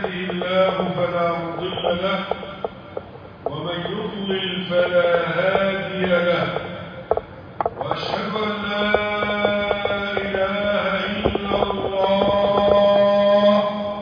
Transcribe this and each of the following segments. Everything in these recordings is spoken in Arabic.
يهده الله فلا مضل له ومن يضلل فلا هادي له وأشهد أن لا إله إلا الله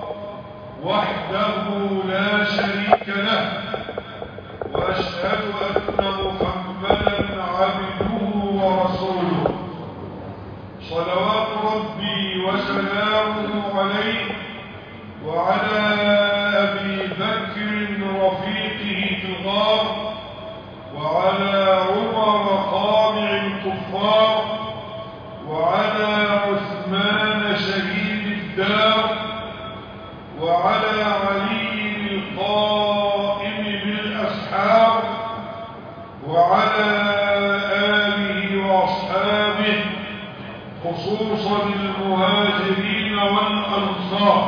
وحده لا شريك له وأشهد أن محمدا عبده ورسوله صلوات ربي وسلامه عليه وعلى أبي بكر رفيقه في الغار وعلى عمر قامع الكفار وعلى عثمان شهيد الدار وعلى علي القائم بالأسحار وعلى آله وأصحابه خصوصا المهاجرين والأنصار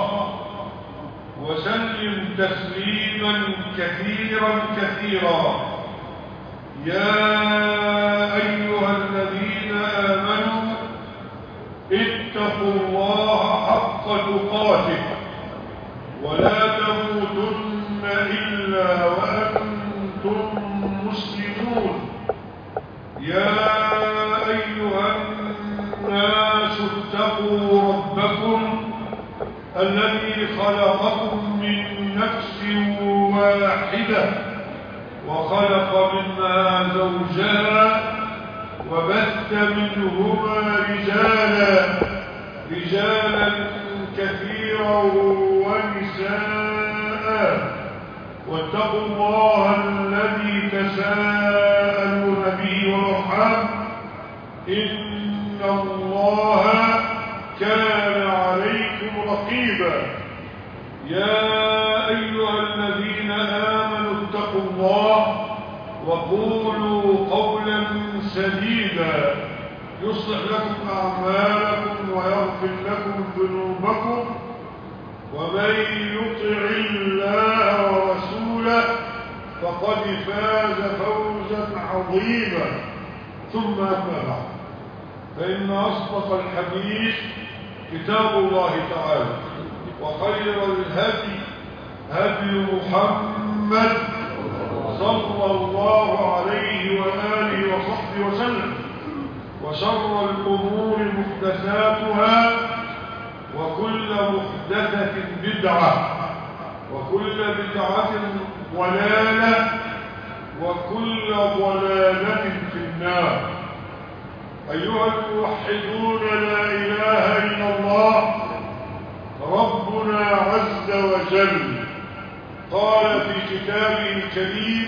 وسلم تسليما كثيرا كثيرا. يا أيها الذين آمنوا اتقوا الله حق تقاته ولا تموتن إلا وأنتم مسلمون. يا أيها الناس اتقوا ربكم الذي خلقكم من نفس واحدة وخلق منها زوجها وبث منهما رجالا كثيرا ونساء واتقوا الله الذي تساءلون به والأرحام إن الله كان عليكم رقيبا. يا أيها الذين آمنوا اتقوا الله وقولوا قولا سديدا يصلح لكم أعمالكم ويغفر لكم ذنوبكم ومن يطع الله ورسوله فقد فاز فوزا عظيما. ثم أما بعد فإن أصدق الحديث كتاب الله تعالى وخير الهدي هدي محمد صلى الله عليه وآله وصحبه وسلم وشر الأمور محدثاتها وكل محدثة بدعة وكل بدعة ضلالة وكل ضلالة في النار. أيها الموحدون لا إله إلا الله ربنا عز وجل قال في كتابه الكريم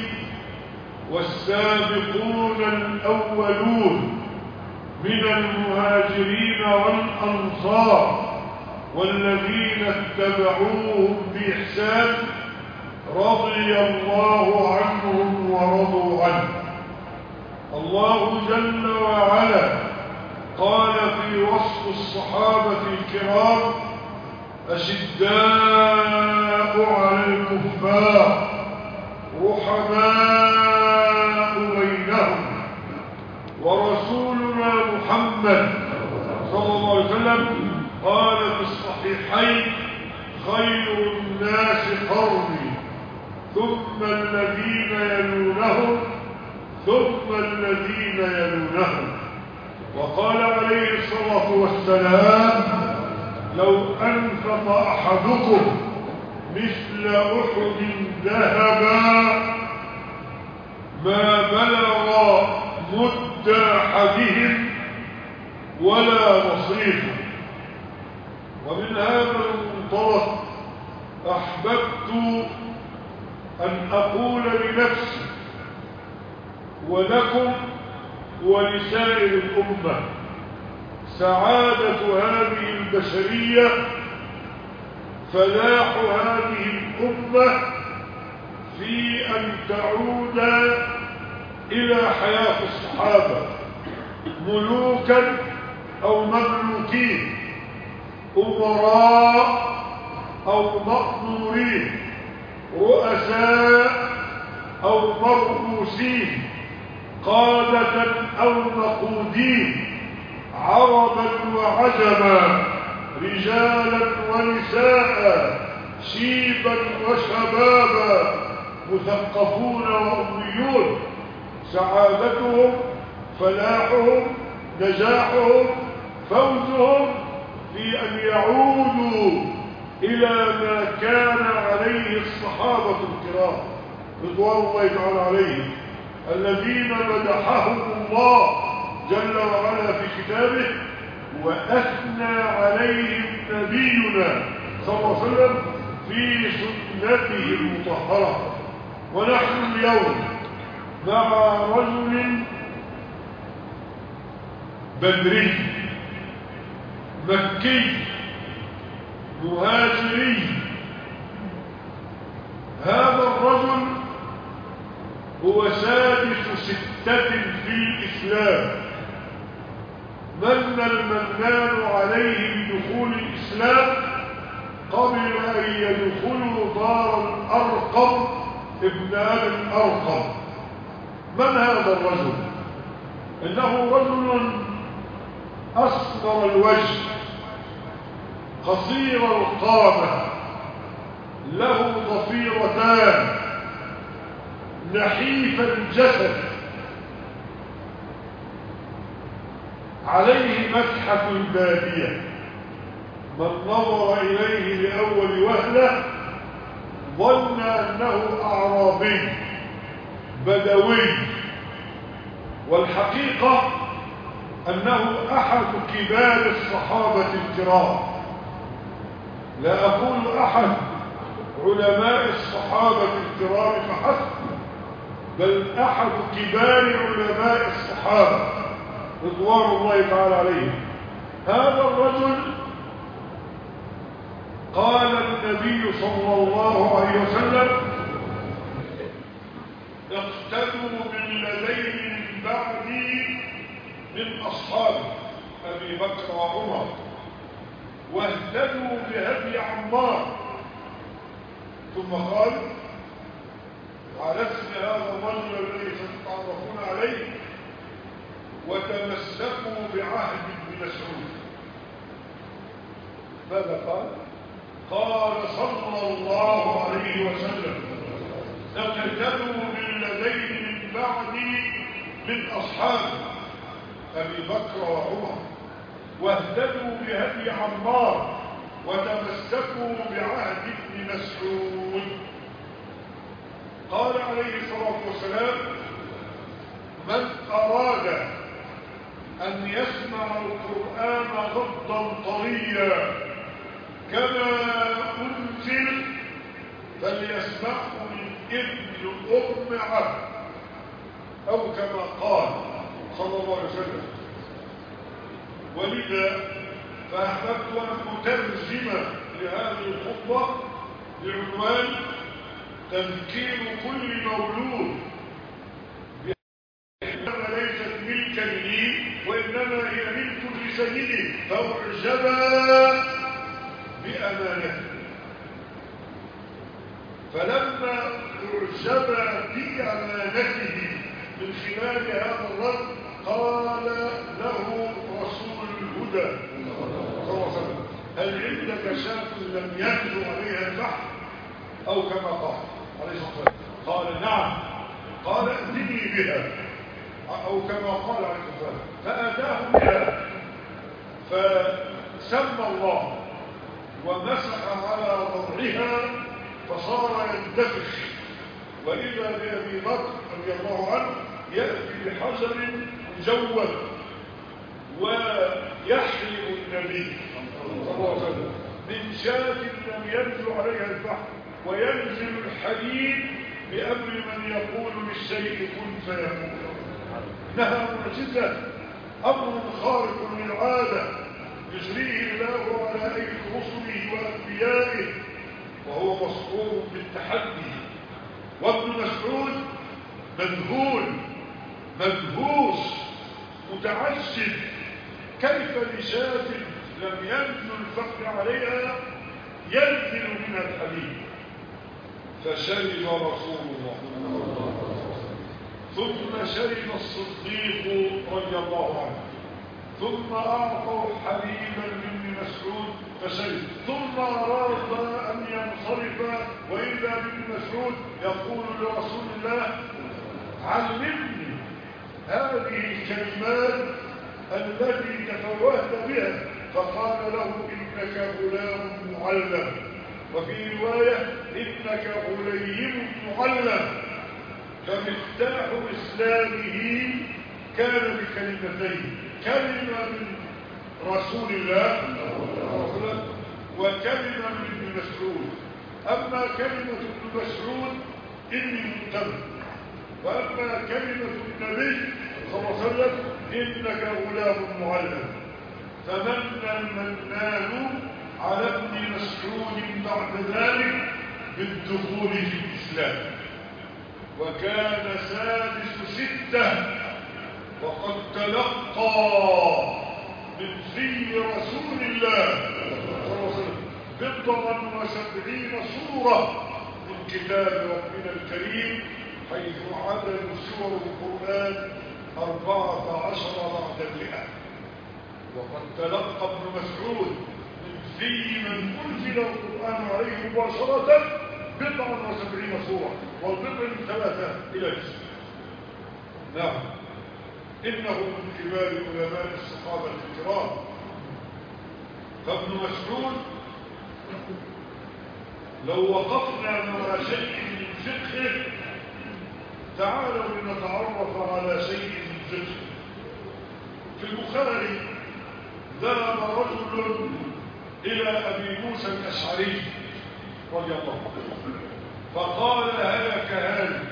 والسابقون الأولون من المهاجرين والأنصار والذين اتبعوهم بإحسان رضي الله عنهم ورضوا عنه. الله جل وعلا قال في وصف الصحابة الكرام أشداء على الكفار رحماء بينهم ورسولنا محمد صلى الله عليه وسلم قال في الصحيحين خير الناس قرني ثم الذين يلونهم ثم الذين يلونهم. وقال عليه الصلاة والسلام لو أنفق أحدكم مثل أحد ذهبا ما بلغ مد أحدهم ولا نصيفا. ومن هذا المنطلق أحببت أن أقول لنفسي ولكم ولسائر الأمة سعادة هذه البشرية فلاح هذه الأمة في أن تعود إلى حياة الصحابة ملوكا أو مملوكين أمراء أو مأمورين رؤساء أو مرؤوسين قادة أو مقودين عربا وعجما رجالا ونساء شيبا وشبابا مثقفون وأميون، سعادتهم فلاحهم نجاحهم فوزهم في أن يعودوا إلى ما كان عليه الصحابة الكرام رضوان الله تعالى عليهم، الذين مدحهم الله جل وعلا في كتابه وأثنى عليهم نبينا صلى الله عليه وسلم في سنته المطهرة. ونحن اليوم مع رجل بدري مكي مهاجري. هذا الرجل هو سادس 6 في الإسلام، من المنان عليه بدخول الإسلام قبل أن يدخلوا دار الأرقم ابن أبي الأرقم. من هذا الرجل؟ إنه رجل أسمر الوجه قصير القامة له ضفيرتان نحيف الجسد، عليه مسحة البادية، من نظر إليه لأول وهلة ظن أنه أعرابي بدوي، والحقيقة أنه أحد كبار الصحابة الكرام، لا أقول أحد علماء الصحابة الكرام فحسب، بل أحد كبار علماء الصحابة رضوان الله تعالى عليهم. هذا الرجل قال النبي صلى الله عليه وسلم اقتدوا بالذين من بعدي من أصحابه أبي بكر وعمر، واهتدوا بهدي عمار. ثم قال على اسم هذا الرجل الذي ستتعرفون عليه وتمسكوا بعهد ابن مسعود. ماذا قال؟ قال صلى الله عليه وسلم اقتدوا بالذين من بعدي من أصحابه أبي بكر وعمر، واهتدوا بهدي عمار وتمسكوا بعهد ابن مسعود. قال عليه الصلاة والسلام من أراد أن يسمع القرآن غضا طريا كما أنزل فليسمعه من ابن أم عبد، أو كما قال صلى الله عليه وسلم. ولذا فأحببت أن أترجم لهذه الخطبة بعنوان تذكير كل مولود بأنها ليست ملكا لي وإنما هي ملك لسيده فأعجب بأمانته. فلما أعجب بأمانته من خلال هذا الرد قال له رسول الهدى صلى الله عليه وسلم هل عندك شاة لم ينزو عليها الفحم أو كما قال عليه الصلاة والسلام؟ قال نعم. قال ائتني بها أو كما قال عليه الصلاة والسلام، فأتاه بها فسمى الله ومسح على ضرعها فصار ينتفخ، وإذا بأبي بكر رضي الله عنه يأتي بحجر مجود ويحلب النبي صلى الله عليه وسلم من شاة لم ينزل عليها الفحم، وينزل الحديد بأمر من يقول للشيء كن فيكون. إنها معجزة، أمر خارق للعادة يجريه الله على أيدي رسله وأنبيائه، وهو مصحوب بالتحدي. وابن مسعود مذهول مدهوش متعجب، كيف لشاة لم ينزل الفحم عليها ينزل منها الحديد؟ فشرب رسول الله ثم شرب الصديق رضي الله عنه، ثم أعطوا حليبا من مسعود فشرب، ثم أراد أن ينصرف وإذا ابن مسعود يقول لرسول الله علمني هذه الكلمات التي تفوهت بها، فقال له إنك غلام معلم، وفي رواية إنك غليم معلم. فمفتاح إسلامه كان بكلمتين، كلمة من رسول الله وكلمة من ابن مسعود. أما كلمة ابن مسعود إني منتبه، وأما كلمة النبي صلى الله عليه وسلم إنك غلام معلم. فمن المنان على ابن مسعود بعد ذلك بالدخول في الإسلام، وكان سادس 6 وقد تلقى من في رسول الله صلى الله عليه وسلم 70 سورة من كتاب ربنا الكريم، حيث عدد سور القرآن 14 بعد 100. وقد تلقى ابن مسعود من في من أنزل القرآن عليه مباشرة 70 سورة، والبضع من 3 إلى 9. نعم، إنه من كبار علماء الصحابة الكرام. فابن مسعود لو وقفنا مع شيء من فقهه، تعالوا لنتعرف على شيء من فقهه. في البخاري ذهب رجل إلى أبي موسى الأشعري رضي الله عنه فقال هلك هالك،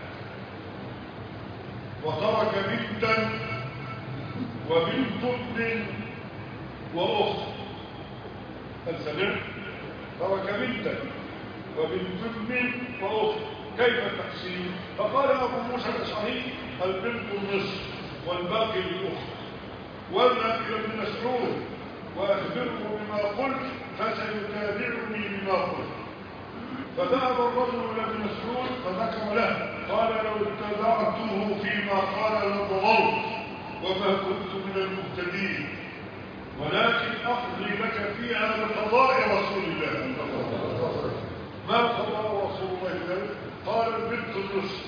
وترك بنتا وبنت ابن وأخت. السلام، ترك بنتا وبنت ابن وأخت، كيف التقسيم؟ فقال أبو موسى الأشعري البنت النصف والباقي للأخت. واذهب إلى ابن مسعود وأخبره بما قلت فسيتابعني بما قلت. فذهب الرجل إلى ابن مسعود فذكر له، قال لو اتبعته فيما قال لضللت وما كنت من المهتدين، ولكن أقضي لك فيها بقضاء رسول الله. ما قضاء رسول الله ذلك؟ قال البنت النصف،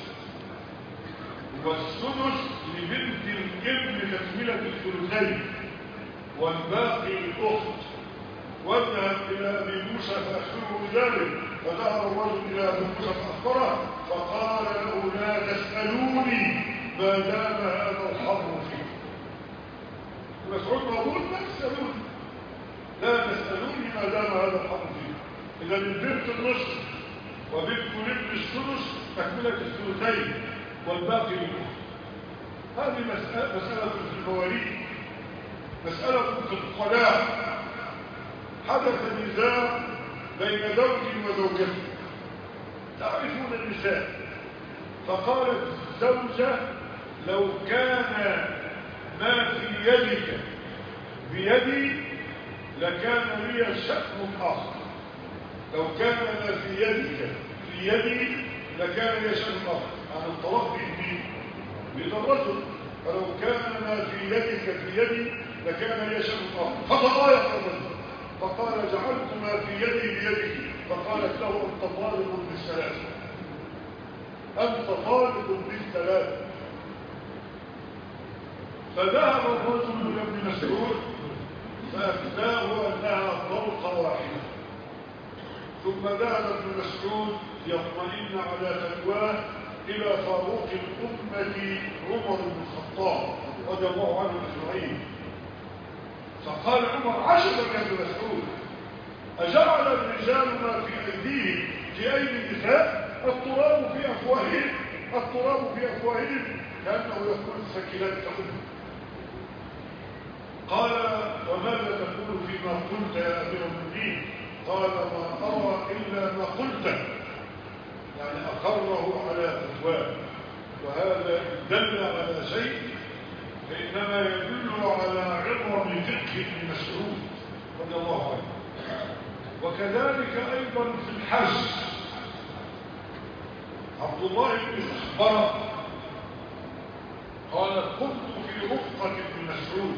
والسدس لبنت الابن تكملة الثلثين، والباقي الأخت. واذهب إلى أبي موسى فأخبره بذلك. فذهب الرجل إلى أبي موسى فأخبره فقال له لا تسألوني ما دام هذا الحظ فيه. مسعود موجود، لا تسألوني، لا تسألوني ما دام هذا الحظ فيه. إذا البنت النصف وبنت الابن السدس تكملة الثلثين والباقي الأخت. هذه مسألة في المواليد، مسألة في الطلاق. حدث نزاع بين زوج وزوجته، تعرفون النساء. فقالت الزوجة لو كان ما في يدك بيدي لكان لي شأن آخر. لو كان ما في يدك في يدي لكان لي شأن آخر. عن الطلاق بيد الرجل، فلو كان ما في يدك في يدي لكان لي شأن آخر. فتضايق الرجل فقال جعلت ما في يدي بيدك. فقالت له أنت طالب بالثلاث، أنت طالب بالثلاث. فذهب الرجل إلى ابن مسعود فأفتاه أنها طلقة واحدة. ثم ذهب ابن مسعود يطمئن على فتواه إلى فاروق الأمة عمر بن الخطاب رضي الله عنه أجمعين. فقال عمر عجبا يا ابن مسعود، أجعل الرجال ما في أيديهم في أيدي النساء؟ التراب في أفواههم، التراب في أفواههم، كأنه يقول سكلات أمه. قال وماذا تقول فيما قلت يا أمير المؤمنين؟ قال ما أرى إلا ما قلته، يعني أقره على فتواه. وهذا دل على شيء فإنما يدل على عظم فقه ابن مسعود رضي الله عنه. وكذلك أيضا في الحج، عبد الله بن أخبره قال كنت في رفقة ابن مسعود،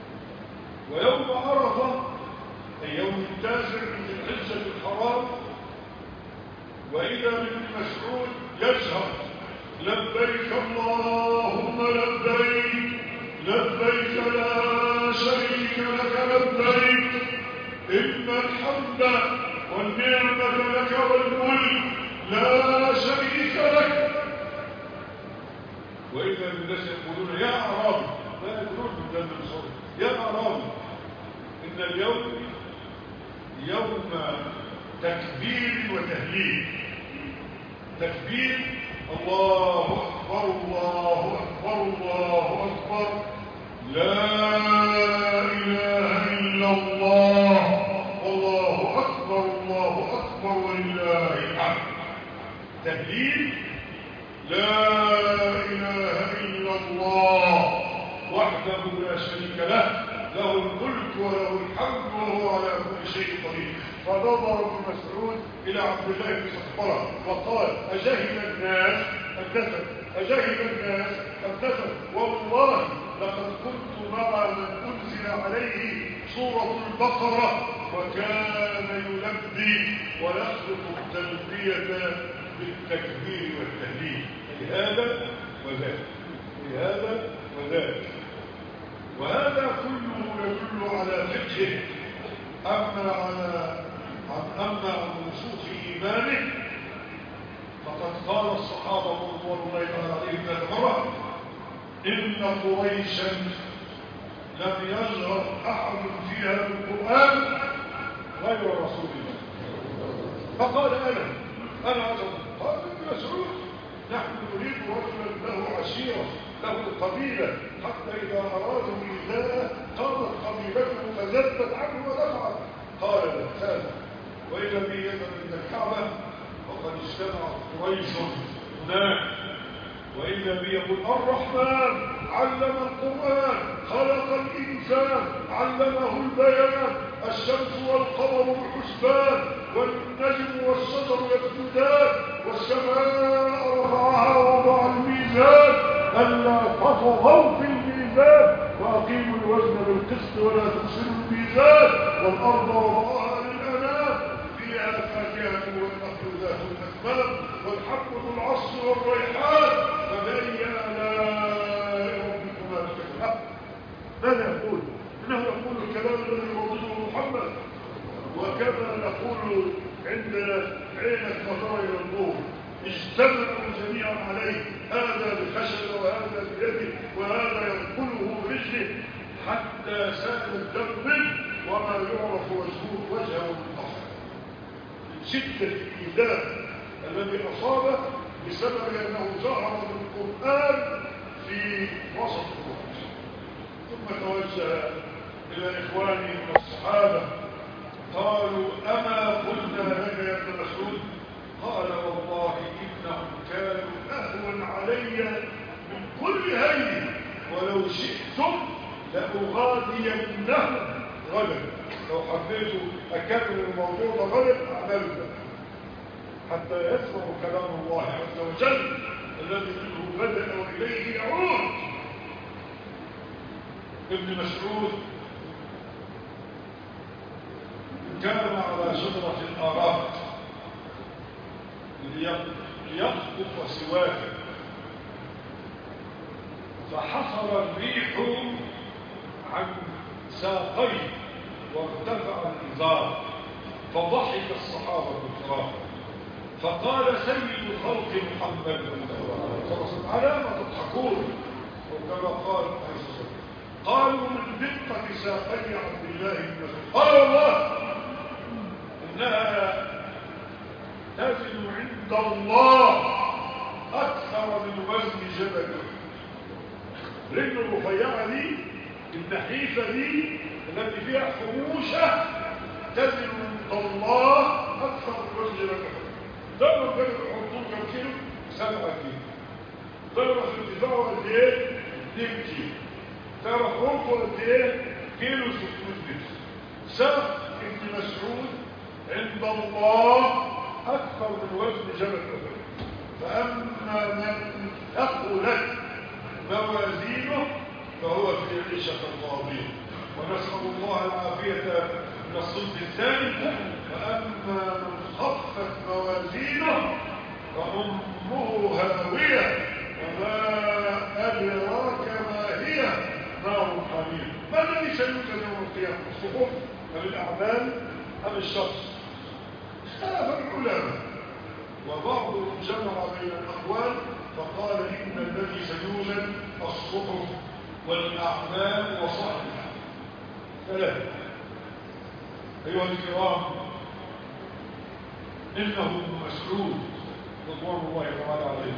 ويوم عرفة أي يوم التاسع من الحجة الحرام وإذا ابن مسعود يشهد لبيك اللهم لبيك لبيك لا شريك لك لبيك إن الحمد والنعمة لك والملك لا شريك لك. وإذا الناس يقولون يا أعرابي، لا يقولون من ذنب الصوت، يا أعرابي إن اليوم يوم تكبير وتهليل. تكبير الله أكبر الله أكبر الله أكبر لا إله إلا الله الله أكبر الله أكبر ولله الحمد. تهليل لا إله إلا الله وحده لا شريك له له الملك وله الحمد وهو على كل شيء قدير. فنظر ابن مسعود إلى عبد الله بن صخبرة وقال أجهل الناس النسب أجهل الناس النسب والله لقد كنت مع من أنزل عليه سورة البقرة وكان يلبي ويخلق التلبية بالتكبير والتهليل لهذا وذاك لهذا وذاك. وهذا كله يدل على فقهه. أما عن نصوص إيمانه فقد قال الصحابة رضوان الله عليهم ذات مرة إن قريشا لم يجرؤ أحد فيها بالقرآن غير رسول الله. فقال أنا أجرؤ. قال ابن مسعود نحن نريد رجلا له عشيرة له قبيلة حتى إذا أرادوا إيذاءه قامت قبيلته فزدت عنه ودفعت. قال لا وإذا به يذهب إلى الكعبة وقد اجتمعت قريش هناك وإذا به يقول الرحمن علم القرآن خلق الإنسان علمه البيان الشمس والقمر بحسبان والنجم والشجر يسجدان والسماء رفعها ووضع الميزان ألا تطغوا في الميزان وأقيموا الوزن بالقسط ولا تخسروا الميزان والأرض وضعها للأنام فيها فاكهة والنخل ذات الأكمام والحب ذو العصر والريحان فبأي آلاء ربكما تكذبان. ماذا يقول؟ إنه يقول الكلام الذي يردده محمد وكما نقول عندنا عينك نظر إلى النور اجتمعوا جميعا عليه هذا بخشب وهذا بيده وهذا ينقله برجله حتى سال الدم منه وما يعرف وجهه بالأصل من شدة الإيذاء الذي أصابه بسبب أنه ظهر بالقرآن في وسط قريش. ثم توجه إلى إخوانه من الصحابة قالوا أما قلنا لك يا ابن مسعود؟ قال والله إنهم كانوا أهون علي من كل هين ولو شئتم لأغادينهم غدا. لو حبيت أكمل الموضوع ده غدا أعمل ده حتى يسمعوا كلام الله عز وجل الذي منه بدأ وإليه يعود. ابن مسعود كان على شجرة الآراك ليخطف سواكه فحصل الريح عن ساقيه وارتفع الإزار فضحك الصحابة الكرام فقال سيد الخلق محمد على ما تضحكون وكما قال قالوا من دقة ساقي عبد الله بن مسعود قال والله إنها تزن عند الله أكثر من وزن جبل. رجل الرفيعة دي النحيفة دي التي فيها خموشة تزن عند الله أكثر من وزن جبل. تعرف جبل الحطول كم كيلو؟ 7 كيلو. تعرف ارتفاعه قد ايه؟ 2 كيلو. تعرف عمقه قد ايه؟ كيلو 600 متر. سقف ابن مسعود عند الله أكثر من وزن جبل أحد. فأما من ثقلت موازينه فهو في عيشة راضية ونسأل الله العافية من الصنف الثاني. وأما من خفت موازينه فأمه هاوية وما أدراك ما هي نار حميم. ما الذي سيوجد يوم القيامة؟ الصحف أم الأعمال أم الشخص؟ اختلف العلماء وبعضهم جمع بين الأقوال فقال إن الذي سيوجد الصحف والأعمال وصحبها. ثلاثة. أيها الكرام، إنه ابن مسعود رضوان الله تعالى عليه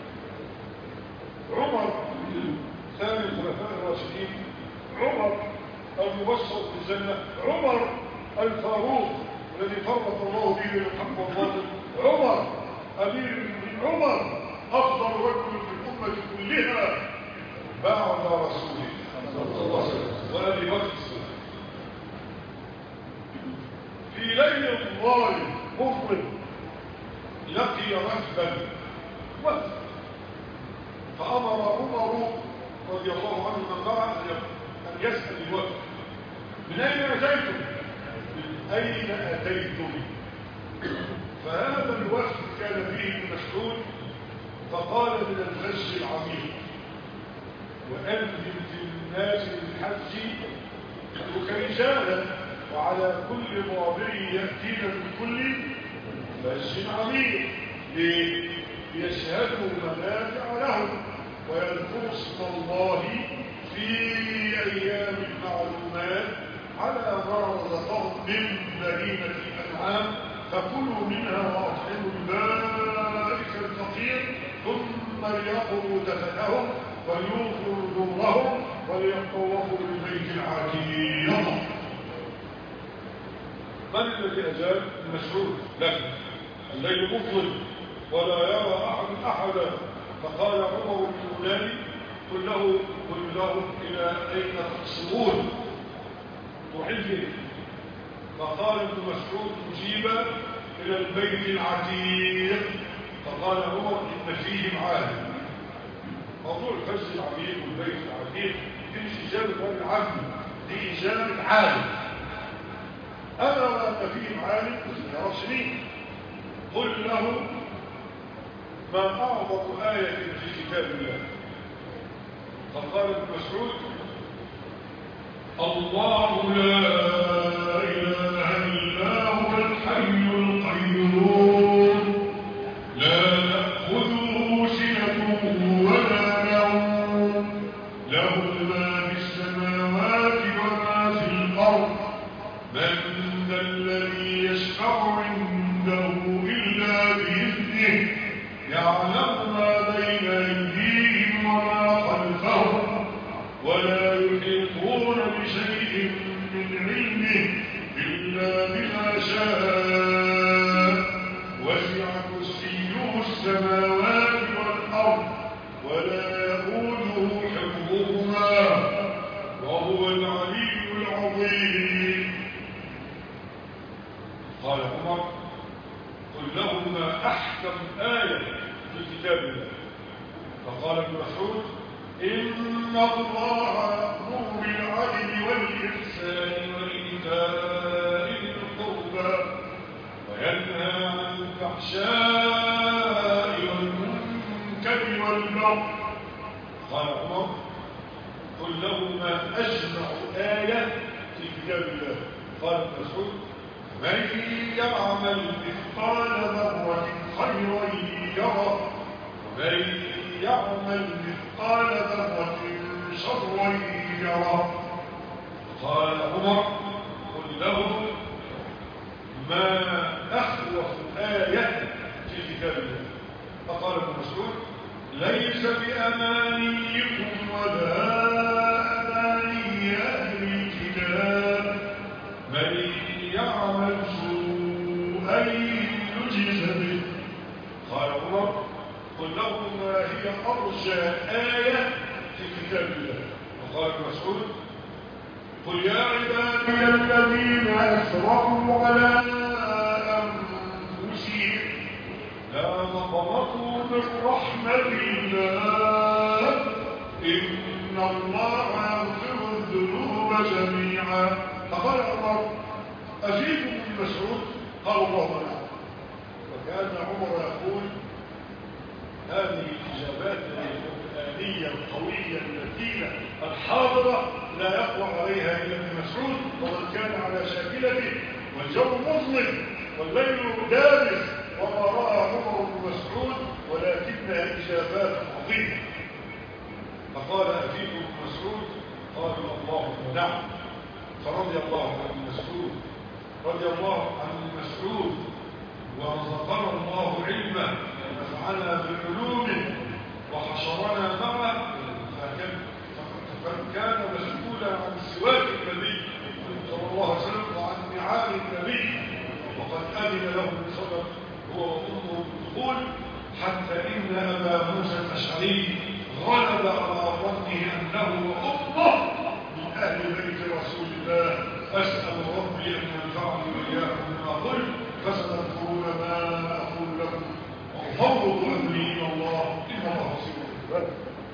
عمر ثاني الخلفاء الراشدين، عمر المبشر بالجنة، عمر الفاروق الذي فرق الله به الحق والباطل، عمر أمير المؤمنين، عمر أفضل رجل في الأمة كلها بعد رسوله صلى الله عليه وسلم وأبي بكر الصديق. في ليل ظالم مظلم لقي رهبا وفد، فأمر عمر رضي الله عنه من معه أن يسأل الوفد: من أين أتيتم؟ من أين أتيتم؟ فهذا الوفد كان فيه ابن مسعود فقال: من الفج العميق، وأذن في الناس بالحج رجالا وعلى كل ضابر يأتينا من كل فج عميق. ليشهدوا منافع لهم ويذكروا اسم الله في أيام معلومات على ما رزقهم من بهيمة الأنعام، فكلوا منها وأطعموا البائس الفقير ثم ليقضوا دفنهم وليوفوا نذورهم وليطوفوا بالبيت العتيق. من الذي أجاب؟ المسعود. لكن الليل مظلم ولا يرى أحد أحدا، فقال عمر اليوناني: قل لهم إلى أين تقصدون؟ تحله. فقال ابن مسعود: أجيب إلى البيت العتيق. فقال عمر: إن فيه معالم. موضوع الفج العميق والبيت العتيق دي مش إجابة رجل عام، دي إجابة عالم. أنا وأن فيه معالم ما يعرفش مين. قل له: ما أعظم آية في كتاب الله؟ فقال ابن مسعود: الله لا إله إلا هو الحي القيوم لا تأخذه سنة ولا نوم له ما في السماوات وما في الأرض من ذا الذي يشفع عنده إلا بإذنه يعلم ما بين أيديهم وما خلفهم ولا يحيطون بشيء من علمه إلا بما شاء وسع كرسيه السماوات والأرض ولا يئوده حفظهما وهو العلي العظيم. قال عمر: قل لهم ما أحكم آية في كتاب الله. فقال ابن مسعود: إن الله يأمر بالعدل والإحسان وإيتاء ذي القربى وينهى عن الفحشاء والمنكر والبغي. قال عمر: قل لهم ما أجمع آية في كتاب الله. قال ابن مسعود: من يعمل مثقال ذرة خيرا يره ومن يعمل مثقال ذرة شرا يره. قال عمر: قل لهم ما أخوف آية في كتاب الله. فقال ابن مسعود: ليس بأمانيكم ولا أماني أهل الكتاب من يعمل سوءا يجز به. قال عمر: قل لهم ما هي أرجى آية في كتاب الله. وقال ابن مسعود: قل يا عبادي الذين أسرفوا على أنفسهم لا تقنطوا من رحمة الله إن الله يغفر الذنوب جميعا. فقال عمر: أجيبكم ابن مسعود؟ قالوا اللهم نعم. وكان عمر يقول هذه الإجابات القرآنية القوية المتينة الحاضرة لا يقوى عليها إلا ابن مسعود، وقد كان على شاكلته والجو مظلم والليل دامس وما رأى عمر بن مسعود ولكنها إجابات عظيمة. فقال أفيكم ابن مسعود؟ قالوا اللهم نعم. فرضي الله عن ابن مسعود، رضي الله عن ابن مسعود ورزقنا الله علمه ونفعنا بعلومه وحشرنا معه، فكان مسؤولا عن سواك النبي صلى الله عليه وسلم وعن نعال النبي، وقد أذن له بصدق هو وأمه بالدخول، حتى إن أبا موسى الأشعري غلب على ظنه أنه وأمه من أهل بيت رسول الله. أسأل ربي أن ينفعني وإياكم بما قلت، فستذكرون ما أقول لكم وأفوض أمري إلى الله إن الله بصير بالعباد.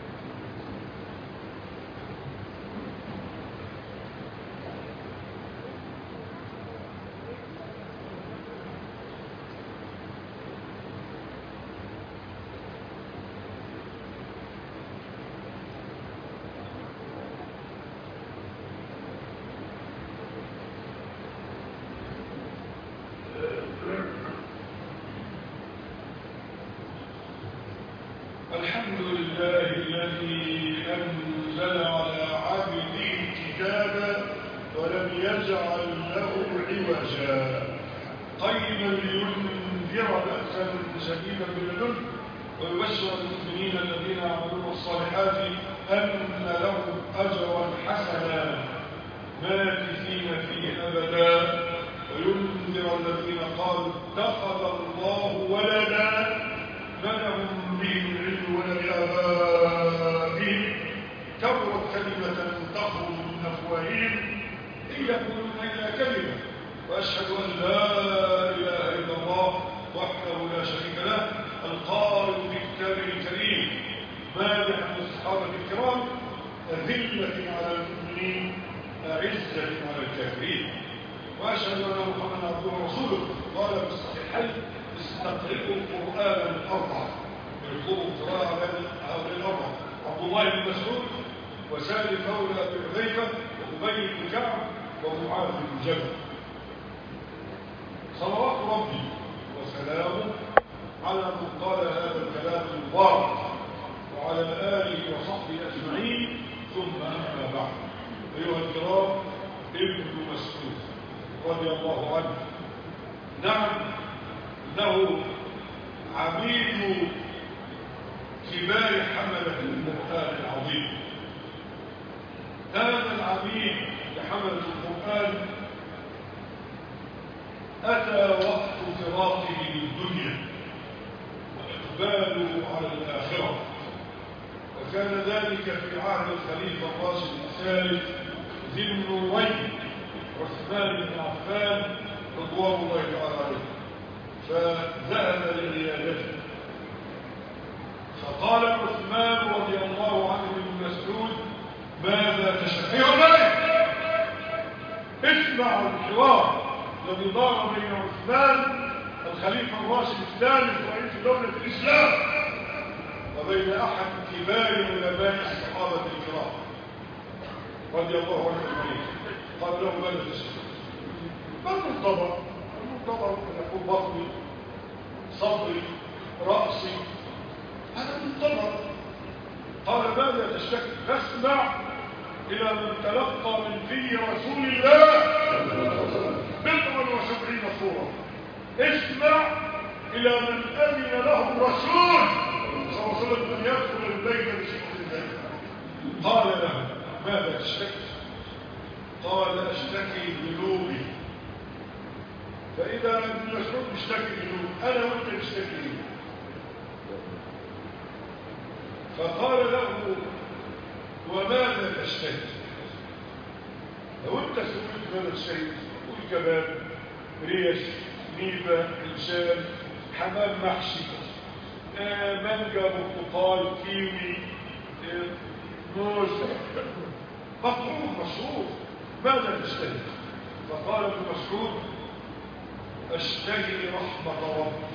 الحمد لله الذي أنزل على عبده الكتاب ولم يجعل له عوجا قيما لينذر بأسا شديدا من لدنه ويبشر المؤمنين الذين يعملون الصالحات أن لهم أجرا حسنا ماكثين فيه أبدا وينذر الذين قالوا اتخذ الله ولدا ما لهم به من علم ولا لآبائهم كبرت كلمة تخرج من أفواههم إن يقولون إلا كلمة وأشهد أن لا إله إلا الله وحده لا شريك له القائل في كتابه الكريم مادحا الصحابة الكرام أذلة على المؤمنين أعزة على الكافرين وأشهد أن محمدا عبده ورسوله قال في الصحيحين استقرئوا القرآن الأربعة يلقوا قراءة هؤلاء الأربعة عبد الله بن مسعود وسالم مولى أبي حذيفة وأبي بن كعب ومعاذ بن جبل صلوات ربي وسلامه على من قال هذا الكلام المبارك وعلى آله وصحبه أجمعين ثم أما بعد. أيها الكرام ابن مسعود رضي الله عنه نعم إنه عميد كبار حملة القرآن العظيم. هذا العميد لحملة القرآن أتى وقت فراقه للدنيا وإقباله على الآخرة، وكان ذلك في عهد الخليفة الراشد الثالث ذي النورين عثمان بن عفان رضوان الله تعالى عليه، فذهب لعيادته فقال عثمان رضي الله عنه بن مسعود ماذا تشتهي؟ اسمع الحوار الذي دار بين عثمان الخليفة الراشد الثالث رئيس دولة الإسلام وبين أحد كبار علماء الصحابة الكرام رضي الله عنه أجمعين. قال له ماذا تشتهي؟ ما المنتظر؟ المنتظر أن يكون بطني صدري رأسي هذا منتظر. قال ماذا تشتكي؟ فاسمع إلى من تلقى من في رسول الله 79 صورة. اسمع إلى من أذن له الرسول صلى الله عليه وسلم أن يدخل البيت بشكل ذلك. قال له ماذا تشتكي؟ قال أشتكي ذنوبي. فإذا ابن مسعود مشتكي ذنوب أنا وأنت نشتكي ذنوب. فقال له وماذا تشتهي؟ لو انت سئلت ماذا تشتهي قول كباب ريش نيبه انسان حمام محشي مانجا برتقال كيوي موز مطعوم مشهور. ماذا تشتهي؟ فقال ابن مسعود أشتهي رحمة ربي.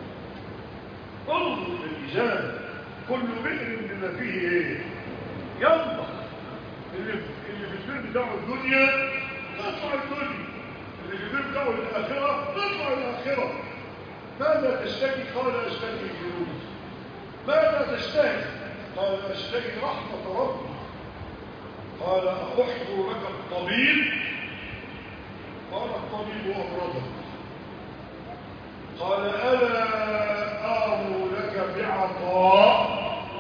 انظر للإجابة، كل بئر بما فيه ايه؟ ينضح. اللي في البئر بتاعه الدنيا تطلع الدنيا، اللي في البئر بتاعه الآخرة تطلع الآخرة. ماذا تشتكي؟ قال أشتكي الفلوس. ماذا تشتهي؟ قال أشتكي رحمة ربي. قال أحضر لك الطبيب؟ قال الطبيب أمرضك. قال ألا آمر لك بعطاء؟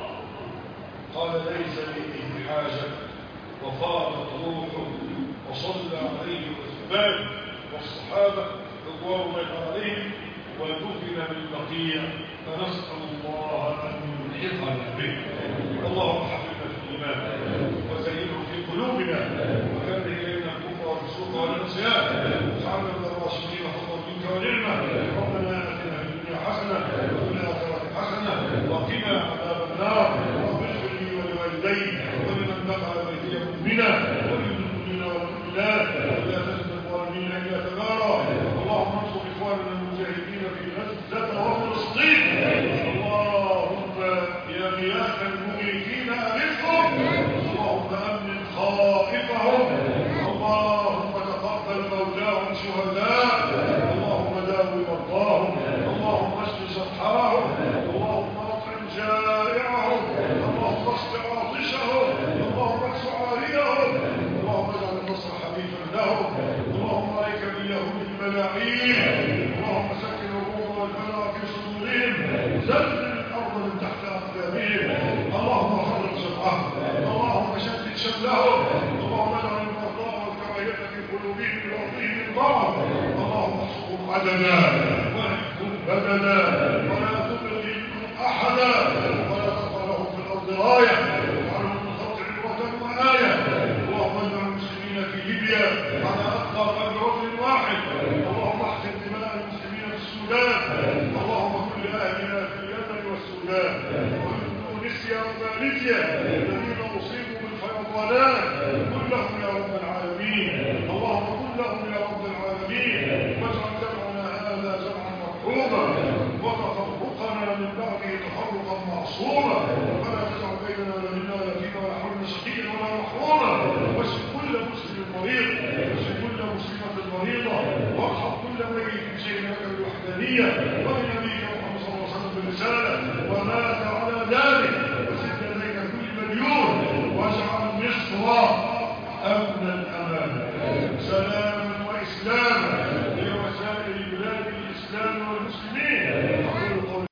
قال ليس لي حاجة. وفاضت روحه وصلى عليه الأسباب والصحابة رضوان الله عليهم، ودفن بالبقيع. فنسأل الله أن يلحقنا به. اللهم حفظنا في الإيمان وزينه في قلوبنا وكره إلينا الكفر والفسوق والعصيان واجعلنا من الراشدين فضلا منك ونعمة. ربنا آتنا في الدنيا حسنة وفي الآخرة حسنة وقنا عذاب النار. رب اغفر لي ولوالدي ولمن دخل بيتي مؤمنا وللمؤمنين والمؤمنات ولا تزد الظالمين إلا تبارا. اللهم انصر إخواننا المجاهدين في غزة وفلسطين. اللهم يا غياث المغيثين أغثهم. اللهم أمن خائفهم. اللهم تقبل موتاهم شهداء. اللهم داوي مرضاهم. اللهم اشف جرحاهم. اللهم اطعم جائعهم. اللهم اسق عاطشهم. اللهم اكس عاريهم. اللهم اجعل النصر حبيبا لهم. اللهم عليك باليهود الملاعين. اللهم سكن الروم والبلاء في صدورهم. زلزل الارض من تحت اقدامهم. اللهم فرق جمعهم. اللهم شتت شملهم. اللهم اجعل البغضاء والكراهيه في قلوبهم وفيهم الضعف. اللهم احصهم عددا واحكم بددا ولا تبغ منهم احدا ولا تقع لهم في الارض رايه واجعلهم من خلق عبره وايه. اللهم اجعل المسلمين في ليبيا على اتقى قلب رجل واحد. اللهم احسن دماء المسلمين في السودان. اللهم كن لاهلنا في اليمن والسودان ومن تونسيا وماليزيا الذين اصيبوا بالفيضانات كلهم يا رب العالمين. اللهم كن لهم يا رب العالمين. واجعل جمعنا هذا جمعا مرحوما وتفرقنا من بعده تفرقا معصوما. ولا تجعل بيننا ولا منا ولا فينا ولا حولنا شقيا ولا محروما. واشف كل مسلم مريض. واشف كل مسلمة مريضة. وارحم كل ميت شهد لك بالوحدانية.